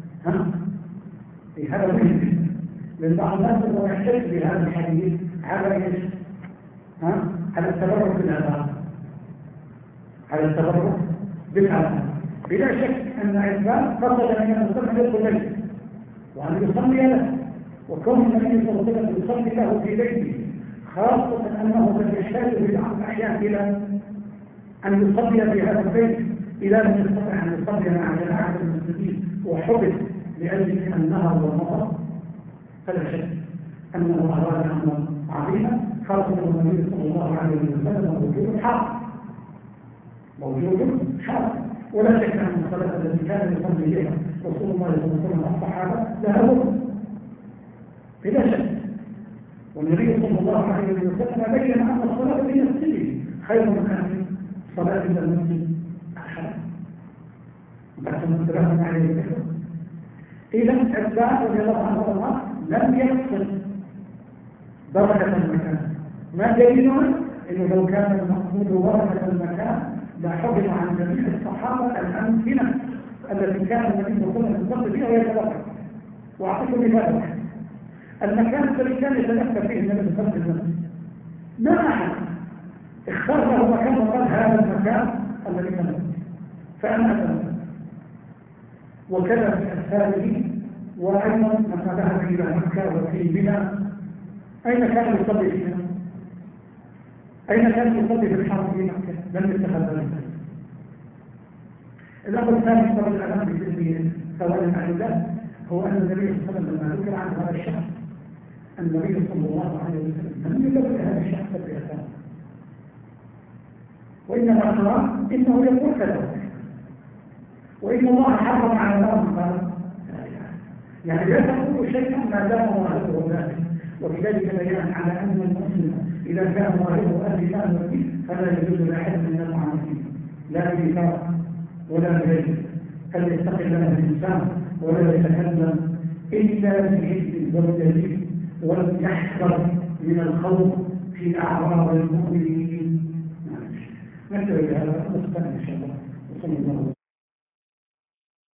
Speaker 2: في هذا المهم، لأن بعض الناس هو يحتج بهذا الحديث على ايش؟ على التبرك بالآثار، على التبرك بالآثار. بلا شك أن عثمان قصد أن يصلي يدخل بيته وأن يصلي له، وكون النبي صلى الله عليه وسلم يصلي له في بيته، خاصة أنه قد يحتاج في بعض الأحيان إلى أن يصلي في هذا البيت إذا لم يستطع أن يصلي مع جماعة المسلمين وحدث لأجل النهر والمطر، فلا شك أنه أراد أمرا عظيما، خاصة النبي صلى الله عليه وسلم موجود حق، موجود حق. ولا شك أن الصلاة التي كان يصلي بها رسول الله صلى الله عليه وسلم الصحابة لها بد بلا شك. والنبي صلى الله عليه وسلم بين أن الصلاة في نفسه خير من أن صلاة إلى المسجد الحرام. لكن السلام عليه وسلم إذا أتباع رضي الله عنه الله لم يقصد بركة المكان. ما دليلنا؟ إنه لو كان المقصود بركة المكان لحفظ عن جميع الصحابة الأمثلة التي كان النبي صلى الله عليه وسلم يصلي فيها ويتبرك. وأعطيكم مثال واحد، المكان الذي كان يتنفس فيه النبي صلى الله عليه وسلم ما أحد اختار له مكان وقال هذا المكان الذي كان فأنا أتنفس. وكذا في أسفاره، وأيضا لما ذهب إلى مكة وفي بنا أين كان يصلي فيها؟ أين كان يصلي في الحرم في مكة؟ لم يتخذ ذلك. الأمر الثاني صلى الله عليه وسلم في ثواني المعلومات هو أن النبي صلى الله عليه وسلم لما ذكر عن هذا الشخص، النبي صلى الله عليه وسلم لم يذكر هذا الشخص بأسامه، وإنما قال إنه يقول كذا، وإن الله حرم على الأرض يعني لا تقول شيئا ما دام ظاهره ذلك. وبذلك بيان على أن المسلم إذا كان ظاهره أهل الأمر فلا يجوز لأحد من المعاملين لا بنفاق ولا بغيره، فليتقي الله الإنسان ولا يتكلم إلا بحكم والدليل، وليحذر من الخوض في أعراض المؤمن